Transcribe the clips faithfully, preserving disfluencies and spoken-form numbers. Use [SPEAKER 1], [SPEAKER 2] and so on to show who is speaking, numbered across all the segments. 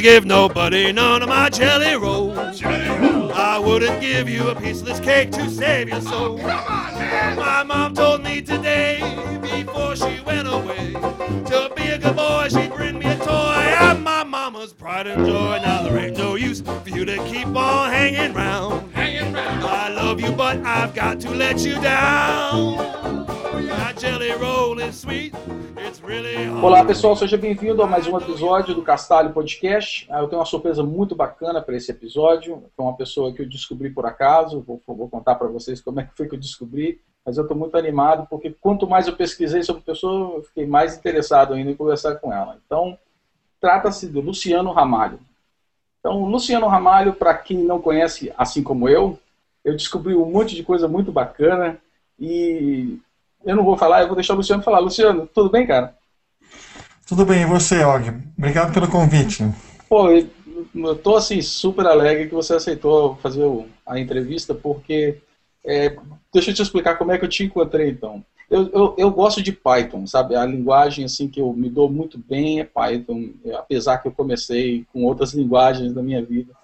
[SPEAKER 1] give nobody none of my jelly rolls. I wouldn't give you a piece of this cake to save your soul. My mom told me today, before she went away, to be a good boy, she'd bring me a toy. I'm my mama's pride and joy. Now there ain't no use for you to keep on hanging round. I love you, but I've got to let you down. My jelly roll is sweet.
[SPEAKER 2] Olá pessoal, seja bem-vindo a mais um episódio do Castalho Podcast. Eu tenho uma surpresa muito bacana para esse episódio. Foi uma pessoa que eu descobri por acaso, vou, vou contar para vocês como é que foi que eu descobri, mas eu estou muito animado porque quanto mais eu pesquisei sobre a pessoa, eu fiquei mais interessado ainda em conversar com ela. Então, trata-se do Luciano Ramalho. Então, o Luciano Ramalho, para quem não conhece, assim como eu, eu descobri um monte de coisa muito bacana e eu não vou falar, eu vou deixar o Luciano falar. Luciano, tudo bem, cara?
[SPEAKER 3] Tudo bem, e você, Og? Obrigado pelo convite.
[SPEAKER 2] Pô, eu tô assim super alegre que você aceitou fazer a entrevista, porque é, deixa eu te explicar como é que eu te encontrei, então. Eu, eu, eu gosto de Python, sabe? A linguagem assim que eu me dou muito bem é Python, apesar que eu comecei com outras linguagens da minha vida.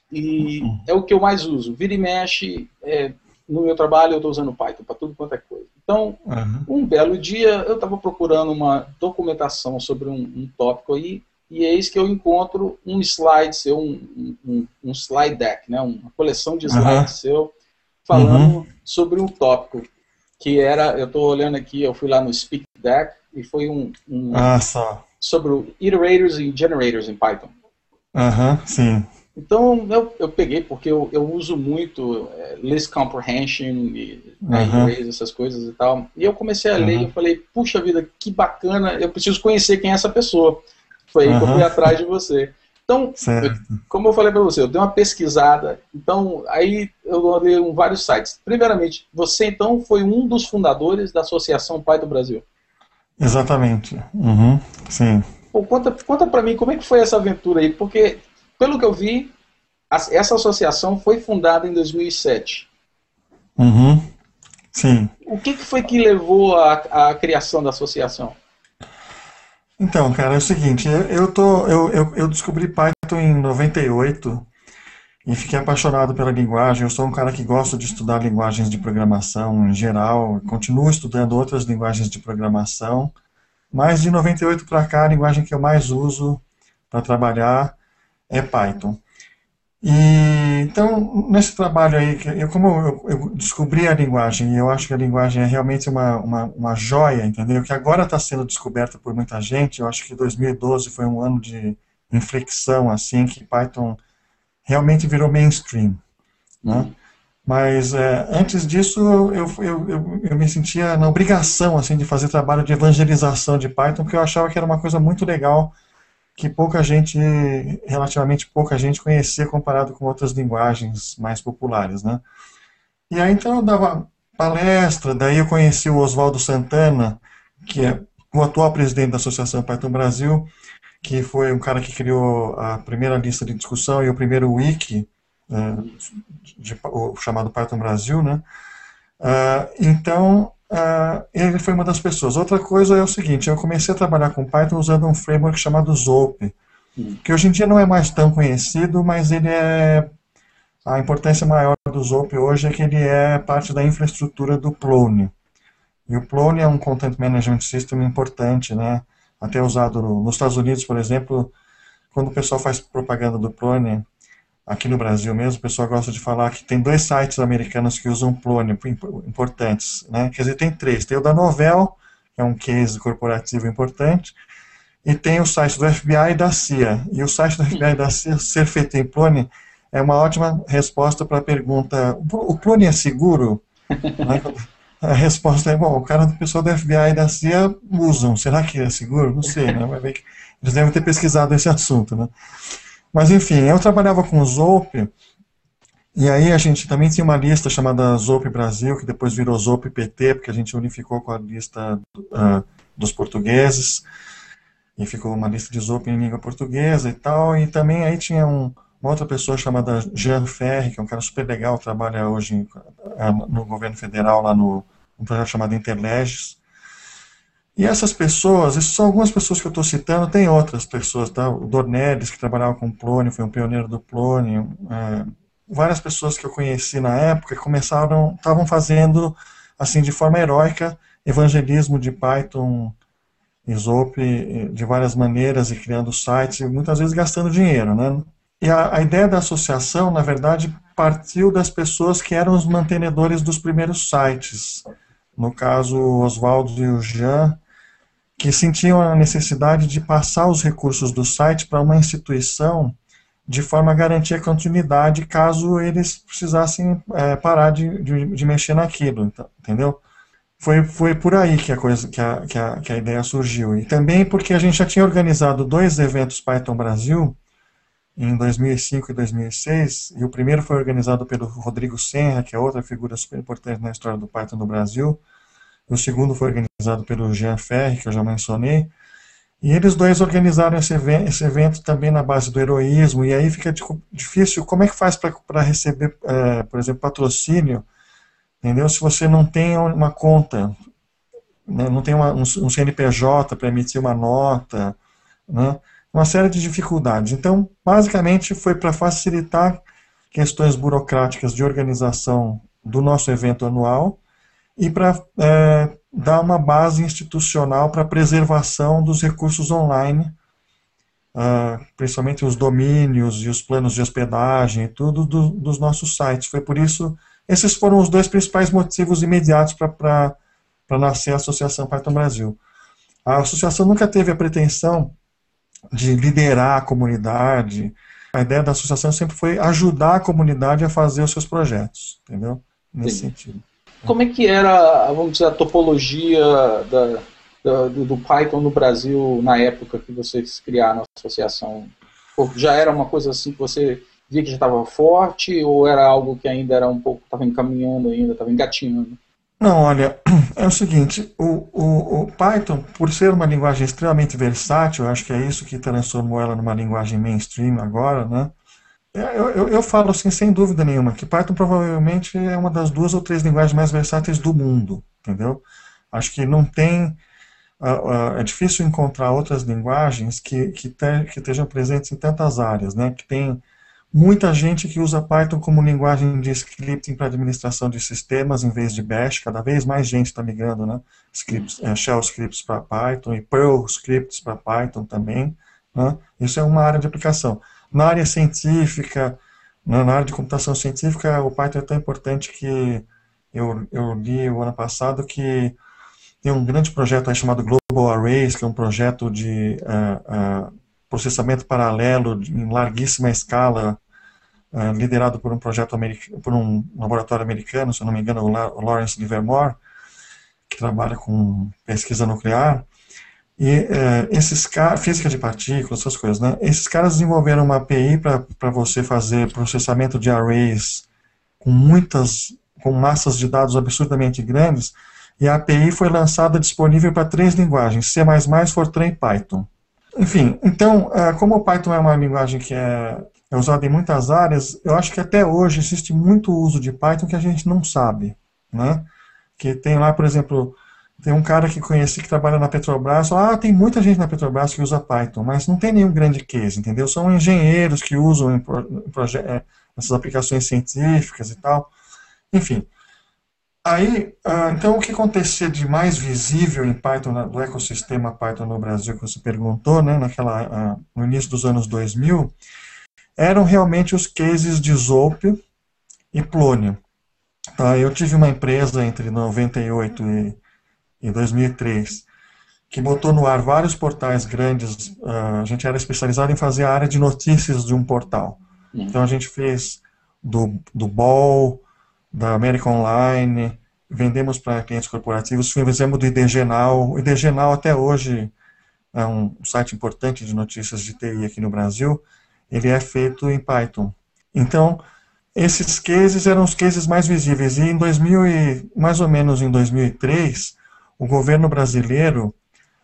[SPEAKER 2] E uhum. é o que eu mais uso. Vira e mexe, é, no meu trabalho eu estou usando Python para tudo quanto é coisa. Então, uhum. um belo dia eu estava procurando uma documentação sobre um, um tópico aí, e eis que eu encontro um slide seu, um, um, um slide deck, né? Uma coleção de slides uhum. seu, falando uhum. sobre um tópico, que era, eu estou olhando aqui, eu fui lá no Speak Deck, e foi um, um
[SPEAKER 3] ah, só.
[SPEAKER 2] sobre o iterators e generators em Python.
[SPEAKER 3] Aham, uhum, sim.
[SPEAKER 2] Então, eu, eu peguei, porque eu, eu uso muito é, list comprehension, e, uhum. arrays, essas coisas e tal. E eu comecei a ler uhum. e eu falei, puxa vida, que bacana, eu preciso conhecer quem é essa pessoa. Foi aí uhum. que eu fui atrás de você. Então, eu, como eu falei para você, eu dei uma pesquisada, então aí eu olhei em vários sites. Primeiramente, você então foi um dos fundadores da Associação Python Brasil.
[SPEAKER 3] Exatamente, uhum. sim.
[SPEAKER 2] Pô, conta conta para mim como é que foi essa aventura aí, porque pelo que eu vi, essa associação foi fundada em dois mil e sete.
[SPEAKER 3] Uhum. Sim.
[SPEAKER 2] O que, que foi que levou à, à criação da associação?
[SPEAKER 3] Então, cara, é o seguinte, eu, eu, tô, eu, eu, eu descobri Python em noventa e oito e fiquei apaixonado pela linguagem. Eu sou um cara que gosta de estudar linguagens de programação em geral, continuo estudando outras linguagens de programação, mas de noventa e oito para cá, a linguagem que eu mais uso para trabalhar é Python. E, então, nesse trabalho aí, eu, como eu, eu descobri a linguagem, e eu acho que a linguagem é realmente uma, uma, uma joia, entendeu? Que agora está sendo descoberta por muita gente. Eu acho que dois mil e doze foi um ano de inflexão, assim, que Python realmente virou mainstream, né? Uhum. Mas, é, antes disso, eu, eu, eu, eu me sentia na obrigação, assim, de fazer trabalho de evangelização de Python, porque eu achava que era uma coisa muito legal, que pouca gente, relativamente pouca gente conhecia comparado com outras linguagens mais populares, né? E aí então eu dava palestra, daí eu conheci o Oswaldo Santana, que é o atual presidente da Associação Python Brasil, que foi um cara que criou a primeira lista de discussão e o primeiro wiki, uh, de, o, chamado Python Brasil, né? Uh, então, Uh, ele foi uma das pessoas. Outra coisa é o seguinte, eu comecei a trabalhar com Python usando um framework chamado Zope, hum. que hoje em dia não é mais tão conhecido, mas ele é, a importância maior do Zope hoje é que ele é parte da infraestrutura do Plone. E o Plone é um Content Management System importante, né? Até usado no, nos Estados Unidos, por exemplo, quando o pessoal faz propaganda do Plone, aqui no Brasil mesmo, o pessoal gosta de falar que tem dois sites americanos que usam Plone importantes, né? Quer dizer, tem três. Tem o da Novell, que é um case corporativo importante, e tem o site do F B I e da C I A. E o site do F B I e da C I A ser feito em Plone é uma ótima resposta para a pergunta, o Plone é seguro? Né? A resposta é, bom, o cara do pessoal do F B I e da C I A usam. Será que é seguro? Não sei, né? Vai ver que eles devem ter pesquisado esse assunto, né? Mas, enfim, eu trabalhava com o Zope, e aí a gente também tinha uma lista chamada Zope Brasil, que depois virou Zope P T, porque a gente unificou com a lista uh, dos portugueses, e ficou uma lista de Zope em língua portuguesa e tal, e também aí tinha um, uma outra pessoa chamada Jean Ferri, que é um cara super legal, trabalha hoje uh, no governo federal, lá no um projeto chamado Interleges, E essas pessoas, essas são algumas pessoas que eu estou citando, tem outras pessoas, tá? O Dornelles, que trabalhava com Plônio, foi um pioneiro do Plônio. É, várias pessoas que eu conheci na época começaram, estavam fazendo, assim, de forma heróica, evangelismo de Python e Zope de várias maneiras e criando sites, e muitas vezes gastando dinheiro, né? E a, a ideia da associação, na verdade, partiu das pessoas que eram os mantenedores dos primeiros sites. No caso, o Oswaldo e o Jean, que sentiam a necessidade de passar os recursos do site para uma instituição de forma a garantir a continuidade caso eles precisassem é, parar de, de, de mexer naquilo, entendeu? Foi, foi por aí que a, coisa, que, a, que, a, que a ideia surgiu. E também porque a gente já tinha organizado dois eventos Python Brasil, em dois mil e cinco e dois mil e seis, e o primeiro foi organizado pelo Rodrigo Senra, que é outra figura super importante na história do Python no Brasil. O segundo foi organizado pelo Jean Ferri, que eu já mencionei. E eles dois organizaram esse evento, esse evento também na base do heroísmo, e aí fica difícil, como é que faz para receber, é, por exemplo, patrocínio, entendeu? Se você não tem uma conta, né, não tem uma, um, um C N P J para emitir uma nota, né, uma série de dificuldades. Então, basicamente, foi para facilitar questões burocráticas de organização do nosso evento anual e para é, dar uma base institucional para a preservação dos recursos online, uh, principalmente os domínios e os planos de hospedagem e tudo do, dos nossos sites. Foi por isso, esses foram os dois principais motivos imediatos para nascer a Associação Python Brasil. A associação nunca teve a pretensão de liderar a comunidade. A ideia da associação sempre foi ajudar a comunidade a fazer os seus projetos, entendeu? Nesse
[SPEAKER 2] Sim.
[SPEAKER 3] sentido.
[SPEAKER 2] Como é que era, vamos dizer, a topologia da, da, do, do Python no Brasil na época que vocês criaram a associação? Já era uma coisa assim que você via que já estava forte, ou era algo que ainda era um pouco, estava encaminhando ainda, estava engatinhando?
[SPEAKER 3] Não, olha, é o seguinte, o, o, o Python, por ser uma linguagem extremamente versátil, eu acho que é isso que transformou ela numa linguagem mainstream agora, né? Eu, eu, eu falo assim, sem dúvida nenhuma, que Python provavelmente é uma das duas ou três linguagens mais versáteis do mundo, entendeu? Acho que não tem, uh, uh, é difícil encontrar outras linguagens que, que, te, que estejam presentes em tantas áreas, né? Que tem muita gente que usa Python como linguagem de scripting para administração de sistemas em vez de Bash, cada vez mais gente está migrando, né? Scripts, é, Shell scripts para Python e Perl scripts para Python também, né? Isso é uma área de aplicação. Na área científica, na área de computação científica, o Python é tão importante que eu, eu li o ano passado que tem um grande projeto aí chamado Global Arrays, que é um projeto de uh, uh, processamento paralelo em larguíssima escala, uh, liderado por um projeto americano, por um laboratório americano, se eu não me engano, o Lawrence Livermore, que trabalha com pesquisa nuclear. E é, esses caras, física de partículas, essas coisas, né? Esses caras desenvolveram uma A P I para você fazer processamento de arrays com muitas, com massas de dados absurdamente grandes, e a A P I foi lançada disponível para três linguagens, C++, Fortran e Python. Enfim, então, como o Python é uma linguagem que é, é usada em muitas áreas, eu acho que até hoje existe muito uso de Python que a gente não sabe, né? Que tem lá, por exemplo, tem um cara que conheci que trabalha na Petrobras, ah, tem muita gente na Petrobras que usa Python, mas não tem nenhum grande case, entendeu? São engenheiros que usam em proje- essas aplicações científicas e tal. Enfim. Aí, ah, então, o que acontecia de mais visível em Python, do ecossistema Python no Brasil, que você perguntou, né, naquela, ah, no início dos anos dois mil, eram realmente os cases de Zope e Plônio. Tá? Eu tive uma empresa entre noventa e oito e em dois mil e três, que botou no ar vários portais grandes. Uh, a gente era especializado em fazer a área de notícias de um portal. Uhum. Então a gente fez do, do B O L, da América Online, vendemos para clientes corporativos, fizemos do IDGenal. O IDGenal até hoje é um site importante de notícias de T I aqui no Brasil. Ele é feito em Python. Então, esses cases eram os cases mais visíveis. E em dois mil e, mais ou menos em dois mil e três, o governo brasileiro,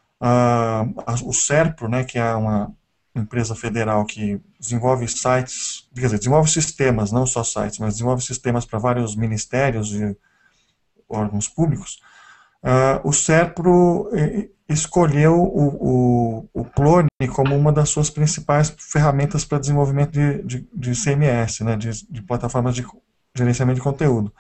[SPEAKER 3] uh, o SERPRO, né, que é uma empresa federal que desenvolve sites, quer dizer, desenvolve sistemas, não só sites, mas desenvolve sistemas para vários ministérios e órgãos públicos, uh, o Serpro eh, escolheu o, o, o Plone como uma das suas principais ferramentas para desenvolvimento de, de, de C M S, né, de, de plataformas de gerenciamento de conteúdo.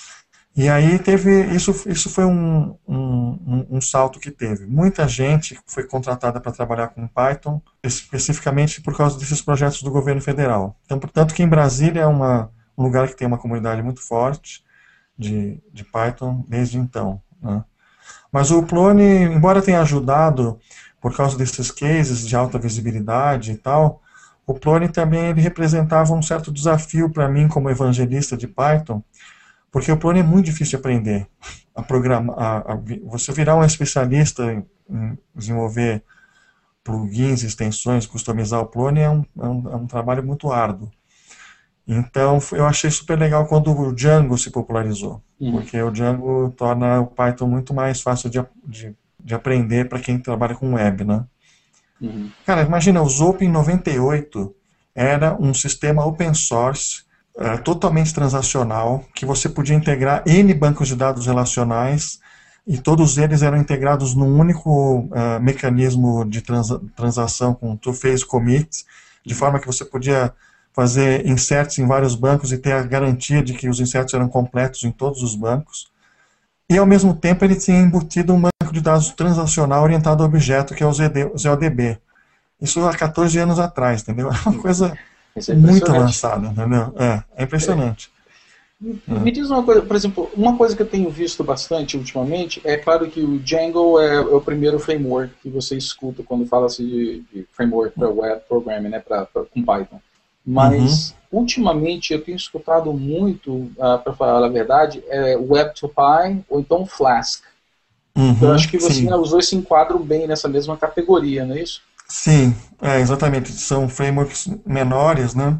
[SPEAKER 3] E aí teve, isso, isso foi um, um, um salto que teve. Muita gente foi contratada para trabalhar com Python, especificamente por causa desses projetos do governo federal. Então, portanto, que em Brasília é uma, um lugar que tem uma comunidade muito forte de, de Python desde então, né? Mas o Plone, embora tenha ajudado por causa desses cases de alta visibilidade e tal, o Plone também ele representava um certo desafio para mim como evangelista de Python, porque o Plone é muito difícil de aprender. A programar, a, a, você virar um especialista em, em desenvolver plugins, extensões, customizar o Plone é um, é um, é um trabalho muito árduo. Então, eu achei super legal quando o Django se popularizou, uhum. porque o Django torna o Python muito mais fácil de, de, de aprender para quem trabalha com web, né? Uhum. Cara, imagina, o Zope em noventa e oito era um sistema open source, uh, totalmente transacional, que você podia integrar N bancos de dados relacionais, e todos eles eram integrados num único uh, mecanismo de transa transação com two-phase commit, de forma que você podia fazer inserts em vários bancos e ter a garantia de que os inserts eram completos em todos os bancos. E, ao mesmo tempo, ele tinha embutido um banco de dados transacional orientado a objeto, que é o Z O D B. Isso há quatorze anos atrás, entendeu? É uma coisa é muito avançada, entendeu? É, é impressionante.
[SPEAKER 2] É. Me diz uma coisa, por exemplo, uma coisa que eu tenho visto bastante ultimamente, é claro que o Django é, é o primeiro framework que você escuta quando fala-se de, de framework para web programming, né, pra, pra, com Python. Mas, uhum. ultimamente, eu tenho escutado muito, uh, para falar a verdade, é web to py ou então Flask. Uhum, eu acho que você, né, os dois se enquadram bem nessa mesma categoria, não é isso?
[SPEAKER 3] Sim, é, exatamente. São frameworks menores, né?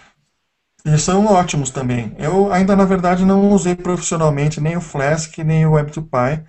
[SPEAKER 3] E são ótimos também. Eu ainda, na verdade, não usei profissionalmente nem o Flask, nem o web to py,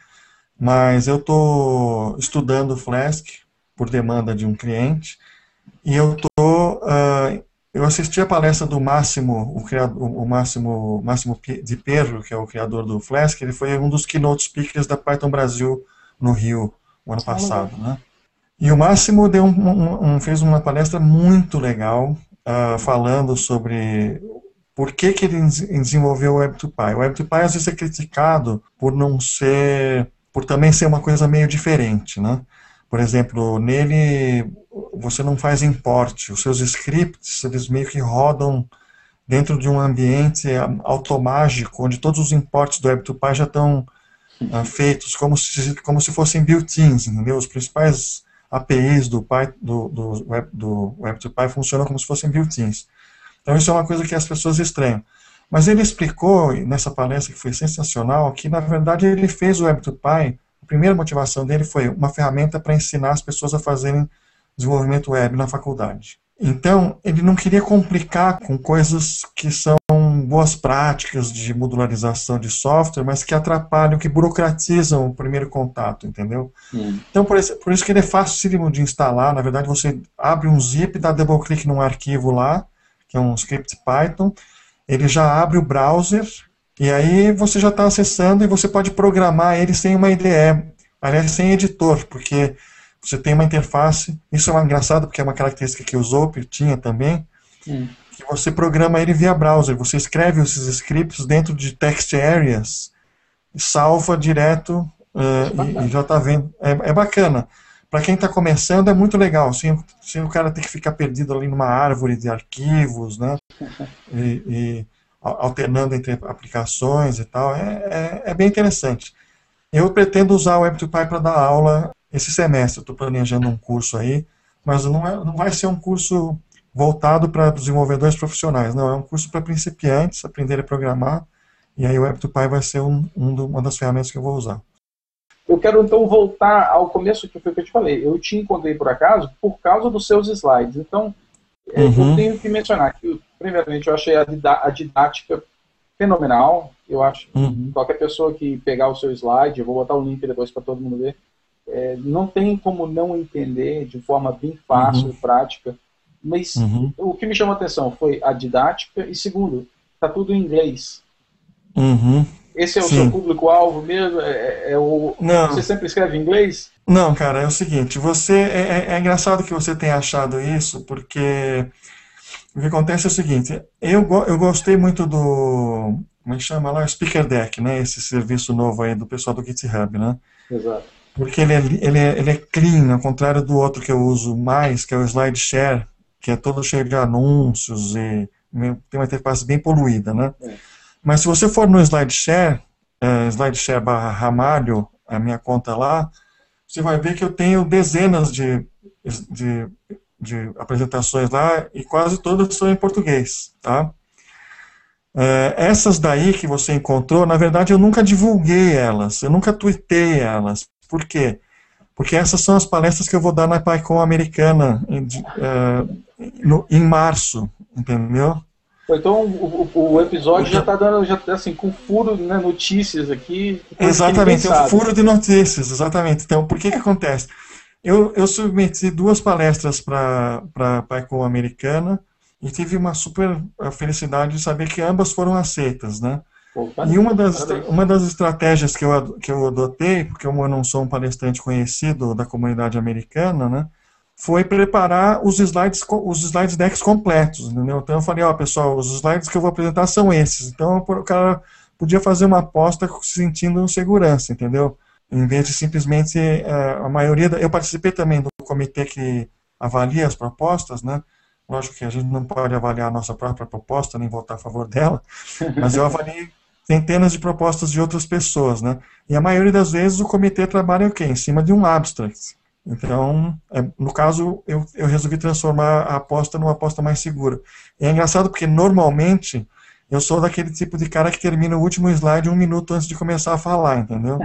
[SPEAKER 3] mas eu estou estudando o Flask por demanda de um cliente, e eu estou... Uh, Eu assisti a palestra do Máximo, o, criador, o Máximo, Máximo de Perro, que é o criador do Flask. Ele foi um dos keynote speakers da Python Brasil no Rio, o ano passado, né? E o Máximo deu um, um, um, fez uma palestra muito legal, uh, falando sobre por que, que ele desenvolveu o web to py. O web to py às vezes é criticado por não ser, por também ser uma coisa meio diferente, né? Por exemplo, nele você não faz import, os seus scripts, eles meio que rodam dentro de um ambiente automágico, onde todos os imports do web to py já estão uh, feitos, como se, como se fossem built-ins, entendeu? Os principais A P Is do, Py, do, do, web, do web to py funcionam como se fossem built-ins. Então isso é uma coisa que as pessoas estranham. Mas ele explicou, nessa palestra que foi sensacional, que na verdade ele fez o web to py. A primeira motivação dele foi uma ferramenta para ensinar as pessoas a fazerem desenvolvimento web na faculdade. Então, ele não queria complicar com coisas que são boas práticas de modularização de software, mas que atrapalham, que burocratizam o primeiro contato, entendeu? Hum. Então, por isso, por isso que ele é fácil de instalar. Na verdade, você abre um zip, dá double click num arquivo lá, que é um script Python, ele já abre o browser, e aí você já está acessando e você pode programar ele sem uma I D E, aliás, sem editor, porque você tem uma interface, isso é engraçado porque é uma característica que o Zope tinha também, hum. que você programa ele via browser, você escreve esses scripts dentro de text areas, salva direto uh, e, e já está vendo. É, é bacana. Para quem está começando é muito legal, sem, sem o cara ter que ficar perdido ali numa árvore de arquivos, né, e, e alternando entre aplicações e tal, é, é, é bem interessante. Eu pretendo usar o web to py para dar aula esse semestre, estou planejando um curso aí, mas não, é, não vai ser um curso voltado para desenvolvedores profissionais, não, é um curso para principiantes, aprender a programar, e aí o web to py vai ser um, um do, uma das ferramentas que eu vou usar.
[SPEAKER 2] Eu quero então voltar ao começo que foi o que eu te falei. Eu te encontrei por acaso por causa dos seus slides, então uhum. eu tenho que mencionar que, primeiramente, eu achei a, a didática fenomenal. Eu acho que uhum. qualquer pessoa que pegar o seu slide, eu vou botar o link depois para todo mundo ver, é, não tem como não entender de forma bem fácil e uhum. prática. Mas uhum. o que me chamou a atenção foi a didática e, segundo, está tudo em inglês.
[SPEAKER 3] Uhum.
[SPEAKER 2] Esse é o
[SPEAKER 3] Sim.
[SPEAKER 2] seu público-alvo mesmo? É, é- é o...
[SPEAKER 3] Não.
[SPEAKER 2] Você sempre escreve em inglês?
[SPEAKER 3] Não, cara, é o seguinte, você é, é- é engraçado que você tenha achado isso, porque o que acontece é o seguinte, eu, go- eu gostei muito do, como é que chama lá? Speaker Deck, né? Esse serviço novo aí do pessoal do GitHub, né?
[SPEAKER 2] Exato.
[SPEAKER 3] Porque ele é, li- ele é, ele é clean, ao contrário do outro que eu uso mais, que é o SlideShare, que é todo cheio de anúncios e meio- tem uma interface bem poluída, né?
[SPEAKER 2] É.
[SPEAKER 3] Mas se você for no SlideShare, é, SlideShare barra Ramalho, a minha conta lá, você vai ver que eu tenho dezenas de, de, de apresentações lá e quase todas são em português, tá? É, essas daí que você encontrou, na verdade eu nunca divulguei elas, eu nunca tuitei elas. Por quê? Porque essas são as palestras que eu vou dar na PyCon americana em, de- é, no- em março, entendeu?
[SPEAKER 2] Então o, o- o episódio já
[SPEAKER 3] Então,
[SPEAKER 2] está dando, já tá, assim, com furo, né, notícias aqui, coisa que ninguém
[SPEAKER 3] exatamente, é um
[SPEAKER 2] sabe.
[SPEAKER 3] furo de notícias, exatamente. Então, por que que acontece? Eu, eu submeti duas palestras para a PyCon americana e tive uma super eh, felicidade de saber que ambas foram aceitas, né?
[SPEAKER 2] Pô,
[SPEAKER 3] E uma das, estra-
[SPEAKER 2] parabéns.
[SPEAKER 3] uma das estratégias que eu, ado- que eu adotei, porque eu não sou um palestrante conhecido da comunidade americana, né? Foi preparar os slides, co- os slides decks completos, entendeu? Então eu falei, ó, pessoal, os slides que eu vou apresentar são esses. Então o cara podia fazer uma aposta se sentindo segurança, entendeu? Em vez de simplesmente eh, a maioria. Da- eu participei também do comitê que avalia as propostas, né? Lógico que a gente não pode avaliar a nossa própria proposta, nem votar a favor dela, mas eu avaliei centenas de propostas de outras pessoas, né? E a maioria das vezes o comitê trabalha o quê? Em cima de um abstract. Então, é, no caso, eu, eu resolvi transformar a aposta numa aposta mais segura. E é engraçado porque, normalmente, eu sou daquele tipo de cara que termina o último slide um minuto antes de começar a falar, entendeu?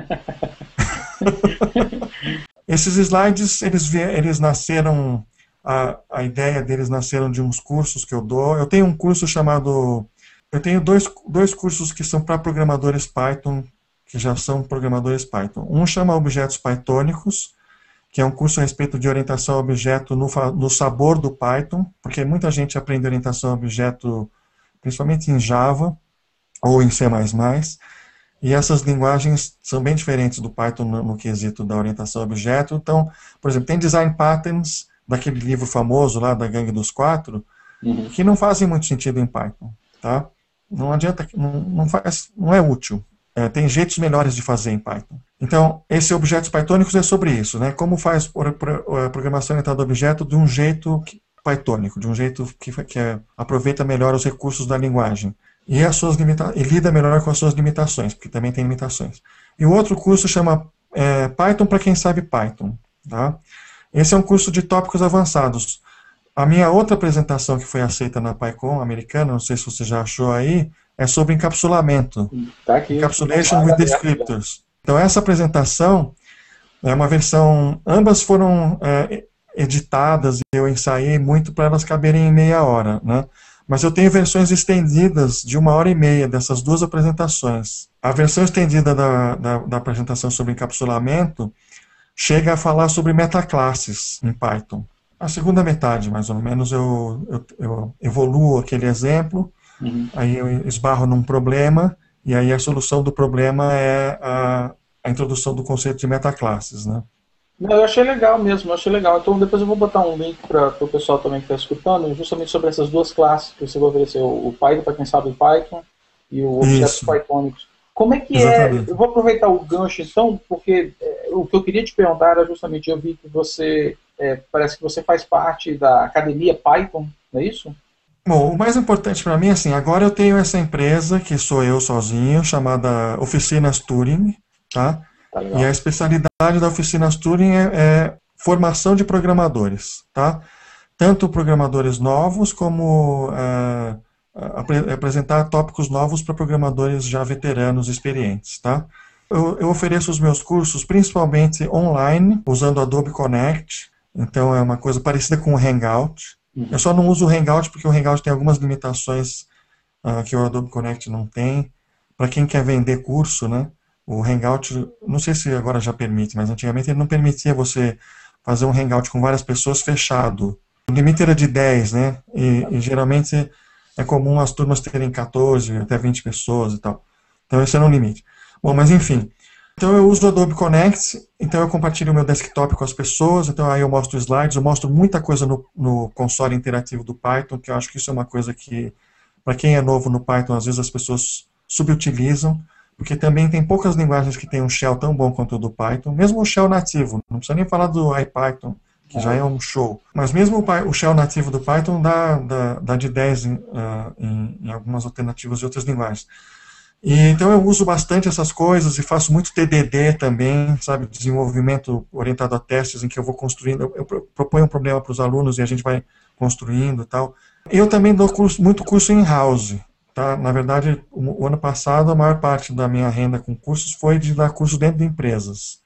[SPEAKER 3] Esses slides, eles, vie- eles nasceram, a, a ideia deles nasceram de uns cursos que eu dou. Eu tenho um curso chamado, eu tenho dois, dois cursos que são para programadores Python, que já são programadores Python. Um chama Objetos Pythônicos, que é um curso a respeito de orientação a objeto no, fa- no sabor do Python, porque muita gente aprende orientação a objeto principalmente em Java ou em C mais mais, e essas linguagens são bem diferentes do Python no, no quesito da orientação a objeto. Então, por exemplo, tem design patterns daquele livro famoso lá da Gangue dos Quatro,
[SPEAKER 2] Uhum.
[SPEAKER 3] que não fazem muito sentido em Python, tá? Não adianta, não, não faz, não é útil. É, tem jeitos melhores de fazer em Python. Então, esse Objetos Pythônicos é sobre isso, né? Como faz por- por- a programação orientada a objeto de um jeito que- pythônico, de um jeito que, que é- aproveita melhor os recursos da linguagem e, as suas limita e lida melhor com as suas limitações, porque também tem limitações. E o outro curso chama é, Python para quem sabe Python, tá? Esse é um curso de tópicos avançados. A minha outra apresentação que foi aceita na PyCon americana, não sei se você já achou aí, é sobre encapsulamento.
[SPEAKER 2] Tá aqui.
[SPEAKER 3] Encapsulation
[SPEAKER 2] Tá
[SPEAKER 3] with
[SPEAKER 2] aberto,
[SPEAKER 3] Descriptors. Então, essa apresentação é uma versão, ambas foram é, editadas e eu ensaiei muito para elas caberem em meia hora, né? Mas eu tenho versões estendidas de uma hora e meia dessas duas apresentações. A versão estendida da, da, da apresentação sobre encapsulamento chega a falar sobre metaclasses em Python. A segunda metade, mais ou menos, eu, eu, eu evoluo aquele exemplo,
[SPEAKER 2] Uhum.
[SPEAKER 3] aí eu esbarro num problema, e aí a solução do problema é a, a introdução do conceito de metaclasses, né?
[SPEAKER 2] Não, eu achei legal mesmo, eu achei legal. Então depois eu vou botar um link para o pessoal também que está escutando, justamente sobre essas duas classes que você vai oferecer, o, o Python para quem sabe Python e o Objetos
[SPEAKER 3] Isso.
[SPEAKER 2] Pythônicos. Como é que
[SPEAKER 3] Exatamente.
[SPEAKER 2] é? Eu vou aproveitar o gancho então, porque é, o que eu queria te perguntar era justamente, eu vi que você, é, parece que você faz parte da Academia Python, não é isso?
[SPEAKER 3] Bom, o mais importante para mim, assim, agora eu tenho essa empresa, que sou eu sozinho, chamada Oficinas Turing, tá?
[SPEAKER 2] Tá legal.
[SPEAKER 3] E a especialidade da Oficinas Turing é, é formação de programadores, tá? Tanto programadores novos como é, apre- apresentar tópicos novos para programadores já veteranos, experientes, tá? Eu, eu ofereço os meus cursos principalmente online, usando Adobe Connect, então é uma coisa parecida com o Hangout.
[SPEAKER 2] Uhum.
[SPEAKER 3] Eu só não uso o Hangout porque o Hangout tem algumas limitações ah, que o Adobe Connect não tem. Para quem quer vender curso, né? O Hangout, não sei se agora já permite, mas antigamente ele não permitia você fazer um Hangout com várias pessoas fechado. O limite era de dez, né? E, e geralmente é comum as turmas terem quatorze, até vinte pessoas e tal. Então esse era um limite. Bom, mas enfim. Então eu uso o Adobe Connect, então eu compartilho o meu desktop com as pessoas, então aí eu mostro slides, eu mostro muita coisa no, no console interativo do Python, que eu acho que isso é uma coisa que, para quem é novo no Python, às vezes as pessoas subutilizam, porque também tem poucas linguagens que têm um shell tão bom quanto o do Python, mesmo o shell nativo, não precisa nem falar do IPython, que já é um show, mas mesmo o, o shell nativo do Python dá, dá, dá de dez em, uh, em, em algumas alternativas de outras linguagens. E, então eu uso bastante essas coisas e faço muito T D D também, sabe, desenvolvimento orientado a testes em que eu vou construindo, eu, eu proponho um problema para os alunos e a gente vai construindo e tal. Eu também dou curso, muito curso in-house, tá? Na verdade, o, o ano passado a maior parte da minha renda com cursos foi de dar curso dentro de empresas.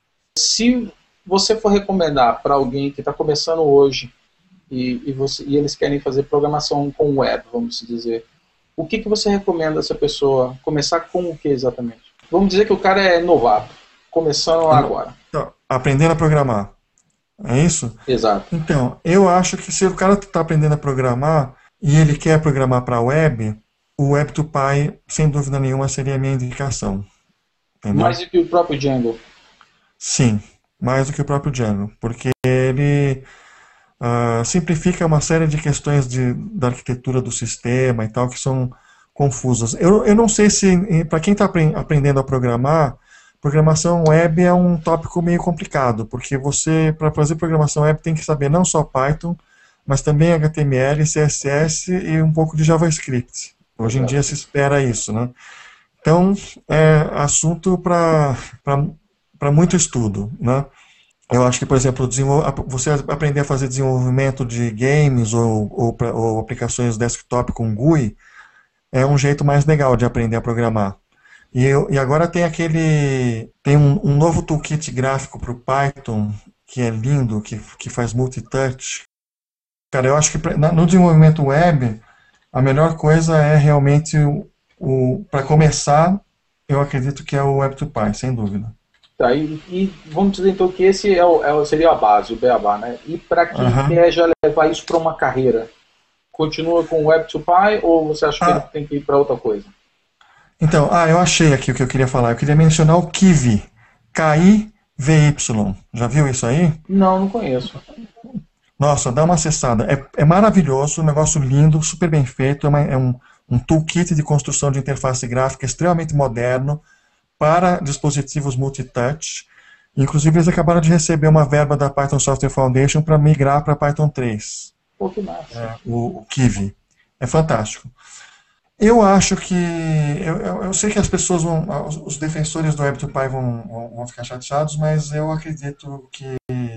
[SPEAKER 2] Se você for recomendar para alguém que está começando hoje e, e, você, e eles querem fazer programação com web, vamos dizer, o que, que você recomenda essa pessoa começar com o que exatamente? Vamos dizer que o cara é novato, começando agora.
[SPEAKER 3] Então, aprendendo a programar. É isso?
[SPEAKER 2] Exato.
[SPEAKER 3] Então, eu acho que se o cara está aprendendo a programar e ele quer programar para a web, o web to py, sem dúvida nenhuma, seria a minha indicação. Entendeu?
[SPEAKER 2] Mais do que o próprio Django?
[SPEAKER 3] Sim, mais do que o próprio Django, porque ele Uh, simplifica uma série de questões de, da arquitetura do sistema e tal, que são confusas. Eu, eu não sei se, para quem está aprendendo a programar, programação web é um tópico meio complicado, porque você, para fazer programação web, tem que saber não só Python, mas também H T M L, C S S e um pouco de JavaScript. Hoje em dia se espera isso, né? Então, é assunto para muito estudo, né? Eu acho que, por exemplo, você aprender a fazer desenvolvimento de games ou, ou, ou aplicações desktop com G U I é um jeito mais legal de aprender a programar. E, eu, e agora tem aquele, tem um, um novo toolkit gráfico para o Python, que é lindo, que, que faz multitouch. Cara, eu acho que pra, no desenvolvimento web, a melhor coisa é realmente, o, o para começar, eu acredito que é o web to py, sem dúvida.
[SPEAKER 2] Tá, e, e vamos dizer então que esse é o, é o, seria a base, o beabá, né? E para quem
[SPEAKER 3] Uhum.
[SPEAKER 2] quer já levar isso para uma carreira, continua com web to py ou você acha que
[SPEAKER 3] Ah.
[SPEAKER 2] ele tem que ir para outra coisa?
[SPEAKER 3] Então, ah, eu achei aqui o que eu queria falar. Eu queria mencionar o Kivy. K I V Y. Já viu isso aí?
[SPEAKER 2] Não, não conheço.
[SPEAKER 3] Nossa, dá uma acessada. É, é maravilhoso, um negócio lindo, super bem feito. É, uma, é um, um toolkit de construção de interface gráfica extremamente moderno para dispositivos multitouch. Inclusive, eles acabaram de receber uma verba da Python Software Foundation para migrar para Python três.
[SPEAKER 2] Pô, que massa.
[SPEAKER 3] É, o, o Kivy. É fantástico. Eu acho que... Eu, eu, eu sei que as pessoas vão... Os defensores do web to py vão, vão, vão ficar chateados, mas eu acredito que...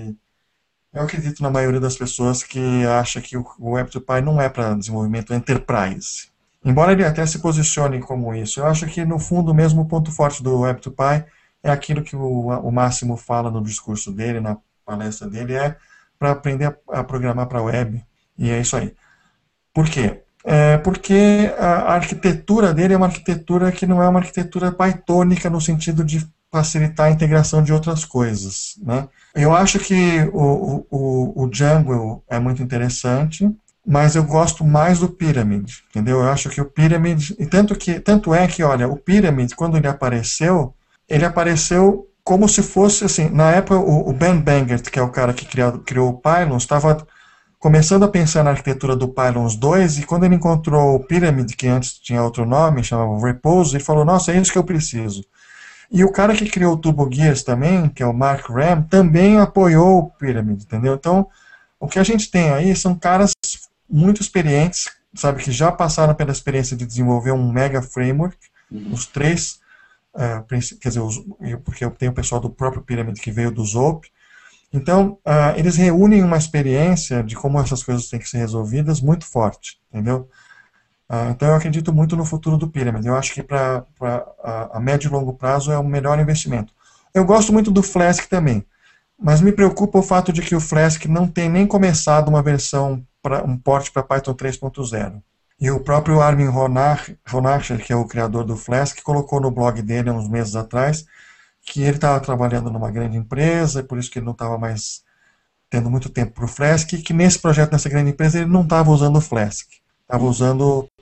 [SPEAKER 3] Eu acredito na maioria das pessoas que acha que o, o web to py não é para desenvolvimento enterprise. Embora ele até se posicione como isso, eu acho que no fundo mesmo o ponto forte do web to py é aquilo que o, o Máximo fala no discurso dele, na palestra dele, é para aprender a, a programar para a web. E é isso aí. Por quê? É porque a, a arquitetura dele é uma arquitetura que não é uma arquitetura pythônica no sentido de facilitar a integração de outras coisas, né? Eu acho que o, o, o Django é muito interessante, mas eu gosto mais do Pyramid, entendeu? Eu acho que o Pyramid, e tanto, que, tanto é que, olha, o Pyramid, quando ele apareceu, ele apareceu como se fosse, assim, na época o, o Ben Bangert, que é o cara que criou, criou o Pylons, estava começando a pensar na arquitetura do Pylons dois, e quando ele encontrou o Pyramid, que antes tinha outro nome, chamava Repose, ele falou, nossa, é isso que eu preciso. E o cara que criou o Turbo Gears também, que é o Mark Ram, também apoiou o Pyramid, entendeu? Então, o que a gente tem aí são caras muito experientes, sabe, que já passaram pela experiência de desenvolver um mega framework, uhum. Os três, uh, quer dizer, os, porque eu tenho o pessoal do próprio Pyramid que veio do Zope, então uh, eles reúnem uma experiência de como essas coisas têm que ser resolvidas muito forte, entendeu? Uh, então eu acredito muito no futuro do Pyramid, eu acho que para a, a médio e longo prazo é o melhor investimento. Eu gosto muito do Flask também, mas me preocupa o fato de que o Flask não tem nem começado uma versão, pra, um port para Python três ponto zero. E o próprio Armin Ronacher, que é o criador do Flask, colocou no blog dele há uns meses atrás que ele estava trabalhando numa grande empresa, e por isso que ele não estava mais tendo muito tempo para o Flask, e que nesse projeto, nessa grande empresa, ele não estava usando o Flask. Estava usando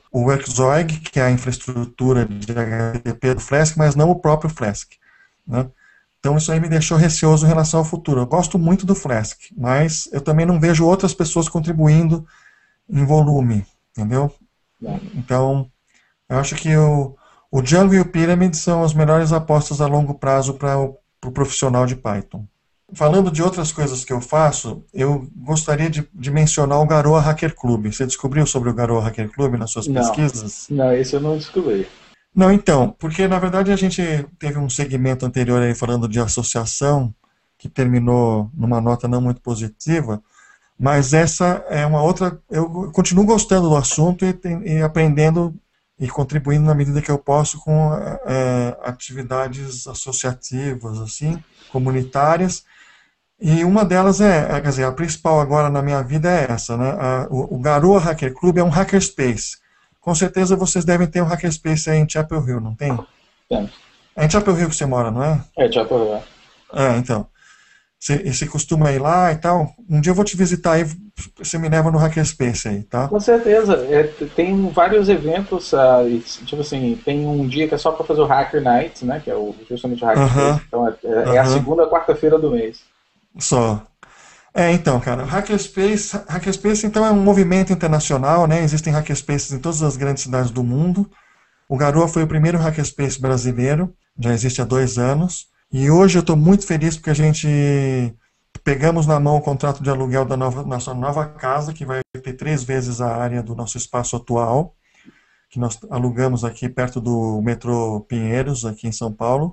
[SPEAKER 3] o Werkzeug, que é a infraestrutura de H T T P do Flask, mas não o próprio Flask, né? Então isso aí me deixou receoso em relação ao futuro. Eu gosto muito do Flask, mas eu também não vejo outras pessoas contribuindo em volume, entendeu? Então, eu acho que o, o Django e o Pyramid são as melhores apostas a longo prazo para o pro profissional de Python. Falando de outras coisas que eu faço, eu gostaria de, de mencionar o Garoa Hacker Club. Você descobriu sobre o Garoa Hacker Club nas suas
[SPEAKER 2] Não,
[SPEAKER 3] pesquisas?
[SPEAKER 2] não, esse eu não descobri.
[SPEAKER 3] Não, então, porque na verdade a gente teve um segmento anterior aí falando de associação, que terminou numa nota não muito positiva, mas essa é uma outra. Eu continuo gostando do assunto e, tem- e aprendendo e contribuindo na medida que eu posso com é, atividades associativas, assim, comunitárias. E uma delas é, é, quer dizer, a principal agora na minha vida é essa, né? A- o, o Garoa Hacker Club é um hackerspace. Com certeza vocês devem ter um hackerspace aí em Chapel Hill, não tem?
[SPEAKER 2] Tem.
[SPEAKER 3] É em Chapel Hill que você mora, não é?
[SPEAKER 2] É, já tô lá.
[SPEAKER 3] É, então. Você, e você costuma ir lá e tal. Um dia eu vou te visitar aí, você me leva no hackerspace aí, tá?
[SPEAKER 2] Com certeza. É, tem vários eventos, ah, e, tipo assim, tem um dia que é só para fazer o Hacker Night, né? Que é o, justamente o Hackerspace.
[SPEAKER 3] Aham,
[SPEAKER 2] Então é, é- é a
[SPEAKER 3] aham,
[SPEAKER 2] segunda quarta-feira do mês.
[SPEAKER 3] só. É, então, cara, Hackerspace, Hackerspace então é um movimento internacional, né? Existem hackerspaces em todas as grandes cidades do mundo. O Garoa foi o primeiro hackerspace brasileiro, já existe há dois anos. E hoje eu estou muito feliz porque a gente pegamos na mão o contrato de aluguel da nova, nossa nova casa, que vai ter três vezes a área do nosso espaço atual, que nós alugamos aqui perto do metrô Pinheiros, aqui em São Paulo.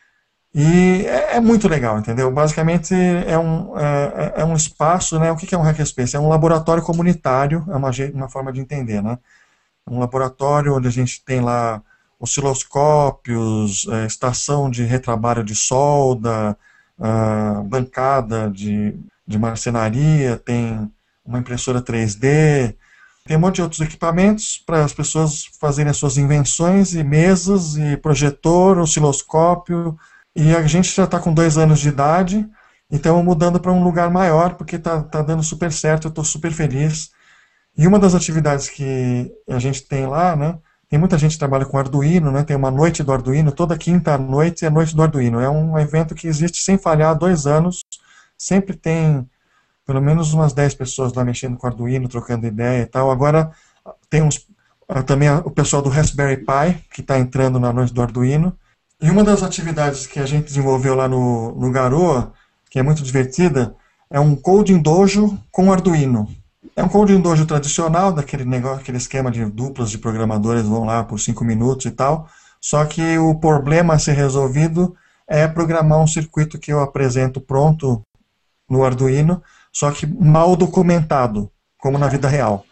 [SPEAKER 3] E é, é muito legal, entendeu? Basicamente é um, é, é é um espaço, né? O que que é um hackerspace? É um laboratório comunitário, é uma, je- uma forma de entender, né? Um laboratório onde a gente tem lá osciloscópios, eh, estação de retrabalho de solda, ah, bancada de, de marcenaria, tem uma impressora três D, tem um monte de outros equipamentos para as pessoas fazerem as suas invenções, e mesas, e projetor, osciloscópio, e a gente já está com dois anos de idade, e estamos mudando para um lugar maior, porque está tá dando super certo, eu estou super feliz. E uma das atividades que a gente tem lá, né? Tem muita gente que trabalha com Arduino, né? Tem uma noite do Arduino, toda quinta noite é a noite do Arduino. É um evento que existe sem falhar há dois anos. Sempre tem pelo menos umas dez pessoas lá mexendo com Arduino, trocando ideia e tal. Agora tem uns, ah, também a- o pessoal do Raspberry Pi, que está entrando na noite do Arduino. E uma das atividades que a gente desenvolveu lá no, no Garoa, que é muito divertida, é um Coding Dojo com Arduino. É um coding dojo tradicional, daquele negócio, aquele esquema de duplas de programadores vão lá por cinco minutos e tal. Só que o problema a ser resolvido é programar um circuito que eu apresento pronto no Arduino, só que mal documentado, como na vida real.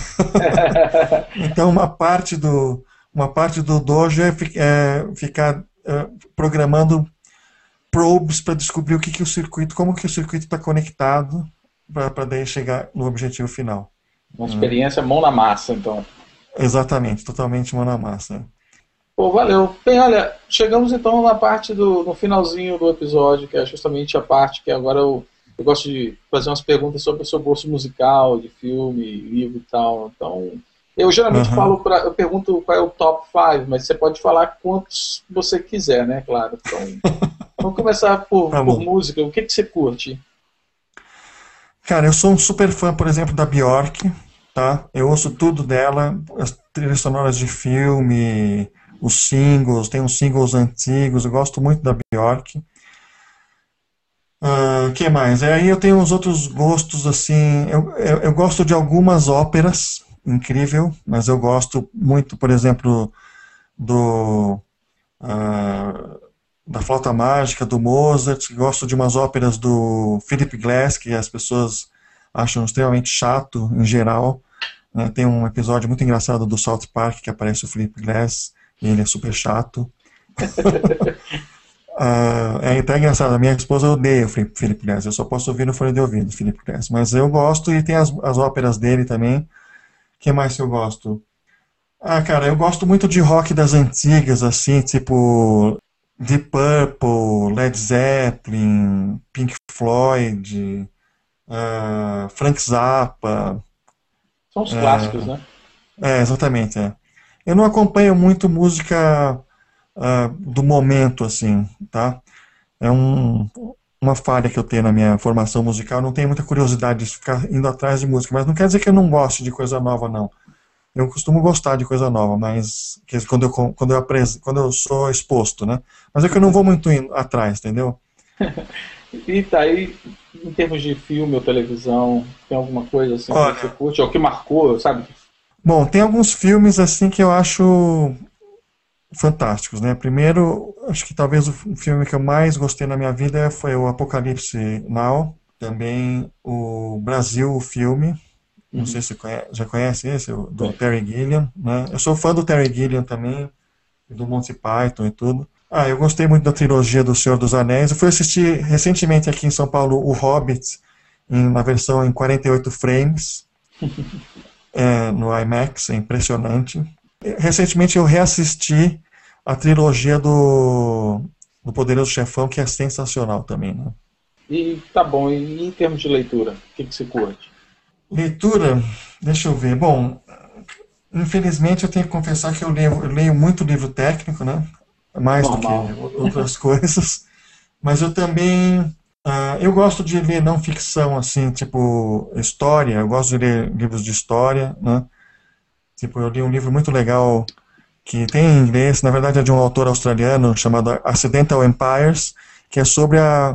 [SPEAKER 3] Então, uma parte do, uma parte do dojo é, fi- é ficar é, programando probes para descobrir o que, que o circuito, como que o circuito está conectado para daí chegar no objetivo final.
[SPEAKER 2] Uma experiência mão na massa, então.
[SPEAKER 3] Exatamente, totalmente mão na massa.
[SPEAKER 2] Pô, valeu. Bem, olha, chegamos então na parte do no finalzinho do episódio, que é justamente a parte que agora eu, eu gosto de fazer umas perguntas sobre o seu gosto musical, de filme, livro e tal. Então, eu geralmente
[SPEAKER 3] Aham.
[SPEAKER 2] falo para, eu pergunto qual é o top cinco, mas você pode falar quantos você quiser, né, claro. Então, vamos começar por,
[SPEAKER 3] Tá
[SPEAKER 2] por
[SPEAKER 3] bom.
[SPEAKER 2] música. O que que você curte?
[SPEAKER 3] Cara, eu sou um super fã, por exemplo, da Bjork, tá? Eu ouço tudo dela, as trilhas sonoras de filme, os singles, tem uns singles antigos, eu gosto muito da Bjork. Ah, que mais? É, aí eu tenho uns outros gostos, assim, eu, eu, eu gosto de algumas óperas, incrível, mas eu gosto muito, por exemplo, do ah, da Flauta Mágica, do Mozart, gosto de umas óperas do Philip Glass, que as pessoas acham extremamente chato em geral, né? Tem um episódio muito engraçado do South Park que aparece o Philip Glass, e ele é super chato. Ah, é até engraçado, a minha esposa odeia o Philip Philip Glass, eu só posso ouvir no fone de ouvido, o Philip Glass, mas eu gosto e tem as, as óperas dele também. O que mais que eu gosto? Ah, cara, eu gosto muito de rock das antigas, assim, tipo Deep Purple, Led Zeppelin, Pink Floyd, ah, Frank Zappa.
[SPEAKER 2] São os clássicos, né?
[SPEAKER 3] É, exatamente, é. Eu não acompanho muito música ah, do momento, assim, tá? É um, uma falha que eu tenho na minha formação musical. Eu não tenho muita curiosidade de ficar indo atrás de música, mas não quer dizer que eu não goste de coisa nova, não. Eu costumo gostar de coisa nova, mas que- quando eu, con- quando eu, apres- quando eu sou exposto, né? Mas é que eu não vou muito in- atrás, entendeu?
[SPEAKER 2] E tá aí, em termos de filme ou televisão, tem alguma coisa assim que você
[SPEAKER 3] Olha,
[SPEAKER 2] curte, ou que marcou, sabe?
[SPEAKER 3] bom, tem alguns filmes assim que eu acho fantásticos, né? Primeiro, acho que talvez o filme que eu mais gostei na minha vida foi o Apocalipse Now, também o Brasil, o filme, não sei
[SPEAKER 2] Uhum.
[SPEAKER 3] se você conhe- já conhece esse, o do
[SPEAKER 2] Bem,
[SPEAKER 3] Terry Gilliam, né? Eu sou fã do Terry Gilliam também, e do Monty Python e tudo. Ah, eu gostei muito da trilogia do Senhor dos Anéis. Eu fui assistir recentemente aqui em São Paulo o Hobbit, em, na versão em quarenta e oito frames, é, no IMAX, é impressionante. Recentemente eu reassisti a trilogia do, do Poderoso Chefão, que é sensacional também, né?
[SPEAKER 2] e tá bom, e em termos de leitura, o que, que você curte?
[SPEAKER 3] Leitura, deixa eu ver. Bom, infelizmente eu tenho que confessar que eu leio, eu leio muito livro técnico, né? Mais do que
[SPEAKER 2] Normal.
[SPEAKER 3] outras coisas. Mas eu também. Ah, eu gosto de ler não ficção, assim, tipo história. Eu gosto de ler livros de história, né? Tipo, eu li um livro muito legal que tem em inglês, na verdade é de um autor australiano chamado Accidental Empires, que é sobre a,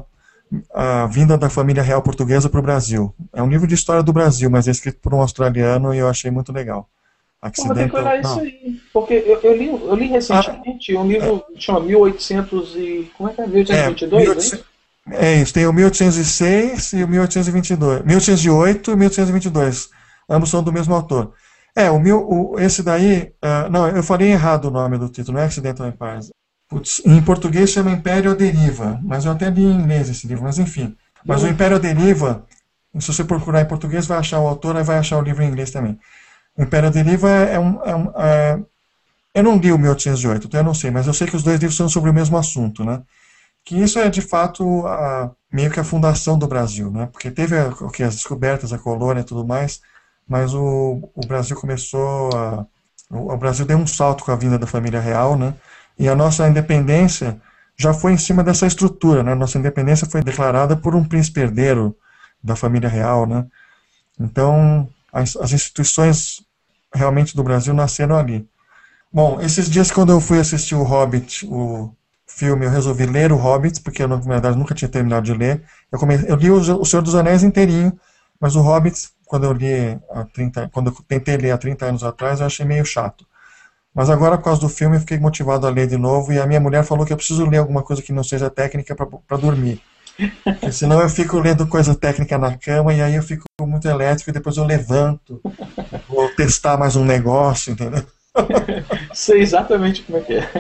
[SPEAKER 3] a vinda da família real portuguesa para o Brasil. É um livro de história do Brasil, mas é escrito por um australiano e eu achei muito legal.
[SPEAKER 2] Eu vou ter que
[SPEAKER 3] Accidental.
[SPEAKER 2] olhar isso
[SPEAKER 3] Não.
[SPEAKER 2] aí, porque eu, eu li, eu li
[SPEAKER 3] Ah,
[SPEAKER 2] recentemente um livro que chama mil e oitocentos e... como é que é?
[SPEAKER 3] é,
[SPEAKER 2] mil oitocentos e vinte e dois, é isso?
[SPEAKER 3] mil e oitocentos, é isso, tem o mil oitocentos e seis e o mil oitocentos e vinte e dois. mil oitocentos e oito e mil oitocentos e vinte e dois. Ambos são do mesmo autor. É, o mil, o, esse daí. ah, não, eu falei errado o nome do título, não é Accidental Empires. Putz, em português chama Império à Deriva, mas eu até li em inglês esse livro, mas enfim. Mas o
[SPEAKER 2] Mil-
[SPEAKER 3] Império à Deriva, se você procurar em português, vai achar o autor e vai achar o livro em inglês também. O Império à Deriva é, é um. É um é- eu não li o mil oitocentos e oito, então eu não sei, mas eu sei que os dois livros são sobre o mesmo assunto, né? Que isso é de fato a, meio que a fundação do Brasil, né? Porque teve a, o que, as descobertas, a colônia e tudo mais, mas o, o Brasil começou a, o, o Brasil deu um salto com a vinda da família real, né? E a nossa independência já foi em cima dessa estrutura, né? Nossa independência foi declarada por um príncipe herdeiro da família real, né? Então as, as instituições realmente do Brasil nasceram ali. Bom, esses dias quando eu fui assistir o Hobbit, o filme, eu resolvi ler o Hobbit, porque eu, na verdade, nunca tinha terminado de ler. Eu, come... eu li o, o Senhor dos Anéis inteirinho, mas o Hobbit, quando eu li há trinta, quando eu tentei ler há trinta anos atrás, eu achei meio chato. Mas agora, por causa do filme, eu fiquei motivado a ler de novo, e a minha mulher falou que eu preciso ler alguma coisa que não seja técnica para dormir. Porque senão eu fico lendo coisa técnica na cama, e aí eu fico muito elétrico, e depois eu levanto, vou testar mais um negócio, entendeu?
[SPEAKER 2] Sei exatamente como é que é.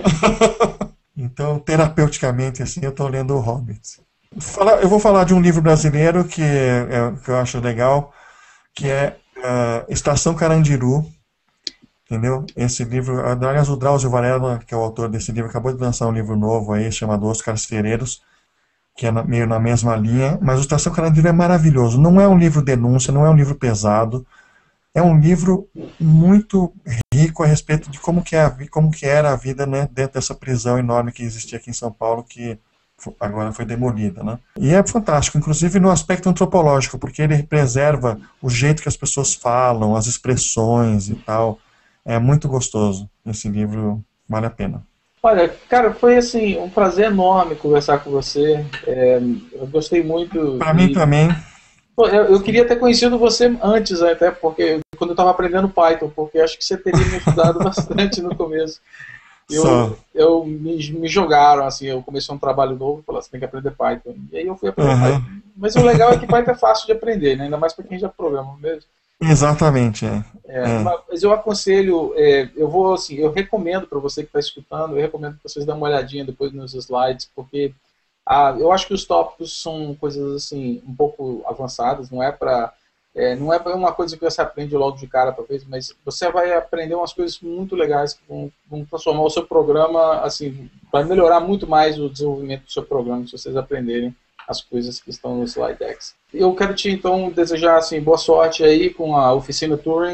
[SPEAKER 3] Então, terapeuticamente, assim, eu estou lendo o Hobbit. Fala- Eu vou falar de um livro brasileiro que, é- é- que eu acho legal, que é ah, Estação Carandiru, entendeu? Esse livro, aliás, o Drauzio Varela, que é o autor desse livro, acabou de lançar um livro novo aí, chamado Os Carcereiros, que é na- meio na mesma linha, mas o Estação Carandiru é maravilhoso. Não é um livro denúncia, não é um livro pesado, é um livro muito rico a respeito de como que, é a vi- como que era a vida, né, dentro dessa prisão enorme que existia aqui em São Paulo, que fo- agora foi demolida, né? E é fantástico, inclusive no aspecto antropológico, porque ele preserva o jeito que as pessoas falam, as expressões e tal. É muito gostoso. Esse livro vale a pena.
[SPEAKER 2] Olha, cara, foi assim um prazer enorme conversar com você. É, eu gostei muito
[SPEAKER 3] Para mim
[SPEAKER 2] e
[SPEAKER 3] também,
[SPEAKER 2] pô, eu, eu queria ter conhecido você antes, até porque quando eu estava aprendendo Python, porque acho que você teria me ajudado bastante no começo.
[SPEAKER 3] só.
[SPEAKER 2] Eu, eu me, me jogaram assim, eu comecei um trabalho novo, falaram, você tem que aprender Python. E aí eu fui aprender
[SPEAKER 3] Aham.
[SPEAKER 2] Python. Mas o legal é que Python é fácil de aprender, né? Ainda mais para quem já programa mesmo.
[SPEAKER 3] Exatamente, é.
[SPEAKER 2] É,
[SPEAKER 3] É.
[SPEAKER 2] mas eu aconselho, é, eu vou assim, eu recomendo para você que está escutando, eu recomendo que vocês dêem uma olhadinha depois nos slides, porque ah, eu acho que os tópicos são coisas assim um pouco avançadas, não é para é, não é uma coisa que você aprende logo de cara talvez, mas você vai aprender umas coisas muito legais que vão, vão transformar o seu programa, assim, vai melhorar muito mais o desenvolvimento do seu programa se vocês aprenderem as coisas que estão no slide decks. Eu quero te então desejar assim boa sorte aí com a oficina Turing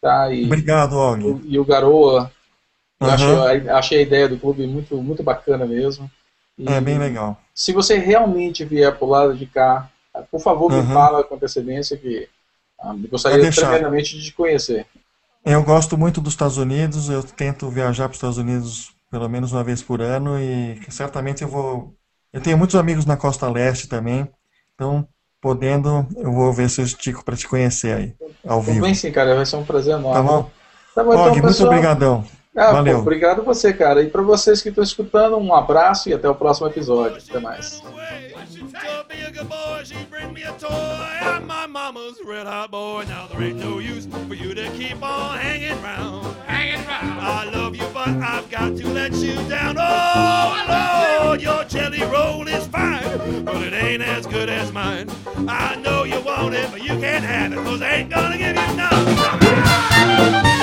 [SPEAKER 2] tá? E,
[SPEAKER 3] Obrigado, Og.
[SPEAKER 2] e o Garoa, eu
[SPEAKER 3] Uhum.
[SPEAKER 2] achei, achei a ideia do clube muito, muito bacana mesmo. E
[SPEAKER 3] É bem legal.
[SPEAKER 2] se você realmente vier pro lado de cá, por favor, me
[SPEAKER 3] Uhum.
[SPEAKER 2] fala com antecedência que ah,
[SPEAKER 3] Pode
[SPEAKER 2] gostaria
[SPEAKER 3] deixar.
[SPEAKER 2] tremendamente de te conhecer.
[SPEAKER 3] Eu gosto muito dos Estados Unidos, eu tento viajar para os Estados Unidos pelo menos uma vez por ano e certamente eu vou. Eu tenho muitos amigos na Costa Leste também, então, podendo, eu vou ver se eu estico para te conhecer aí, ao
[SPEAKER 2] Tudo
[SPEAKER 3] vivo.
[SPEAKER 2] bem sim, cara, vai ser um prazer
[SPEAKER 3] Tá
[SPEAKER 2] enorme.
[SPEAKER 3] bom?
[SPEAKER 2] Tá bom, então,
[SPEAKER 3] Og, muito
[SPEAKER 2] pessoal.
[SPEAKER 3] obrigadão.
[SPEAKER 2] Ah, pô,
[SPEAKER 3] Valeu.
[SPEAKER 2] obrigado a você, cara. E para vocês que estão escutando, um abraço e até o próximo episódio. Até mais.
[SPEAKER 1] To be a good boy, she bring me a toy. I'm my mama's red hot boy. Now there ain't no use for you to keep on hanging round. Hanging round. I love you, but I've got to let you down. Oh, Lord, your jelly roll is fine, but it ain't as good as mine. I know you want it, but you can't have it, 'cause I ain't gonna give you none.